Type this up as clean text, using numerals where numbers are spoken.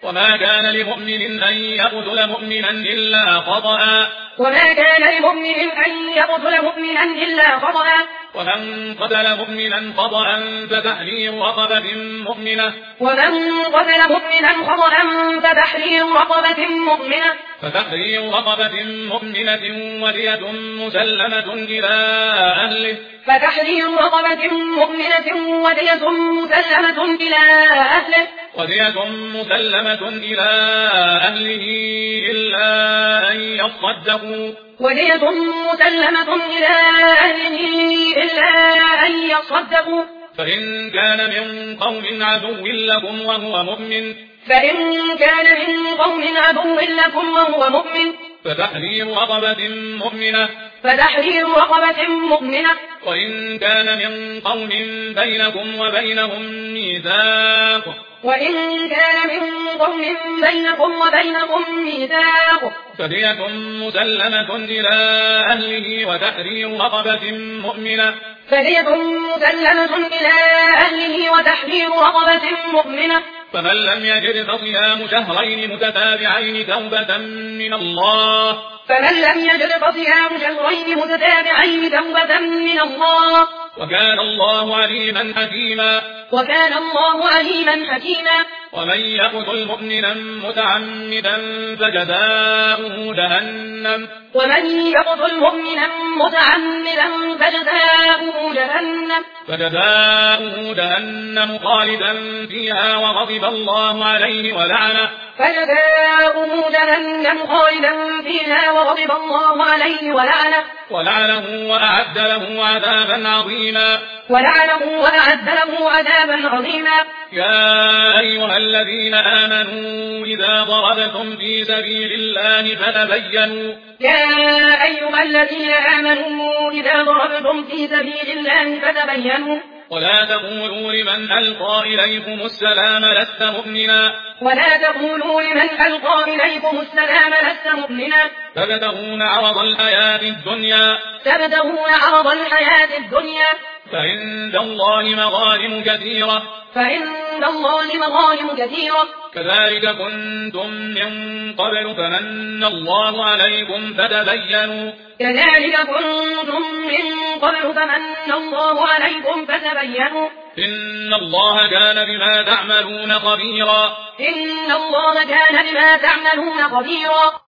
وما كان لمؤمن أن يقتل مؤمنا إلا خطأ وما كان لمؤمن أن يقتل مؤمنا إلا خطأ ومن قتل مؤمنا خطأ فتحرير رقبة مؤمنة فتحرير رقبة مؤمنة ودية مسلمة إلى أهله إلا أن يصدقوا فإن كان من قوم عدو لكم وهو مؤمن فتحرير رقبة مؤمنة وإن كان من قوم بينكم وبينهم ميثاق فدية مسلمة إلى أهله وتحرير رقبة مؤمنة فمن لم يجد فصيام شهرين متتابعين توبة من الله وكان الله عليما حكيما ومن يقتل مؤمنا متعمدا فجزاؤه جهنم خالدا فيها وغضب الله عليه ولعنه وأعد له عذابا عظيما يا أيها الذين آمنوا إذا ضربتم في سبيل الله فتبينوا ولا تقولوا لمن ألقى إليكم السلام لست مؤمنا تبتغون عرض الحياة الدنيا فعند الله مغانم كثيرة كذلك كنتم من قبل فمن الله عليكم فتبينوا إن الله كان بما تعملون خبيرا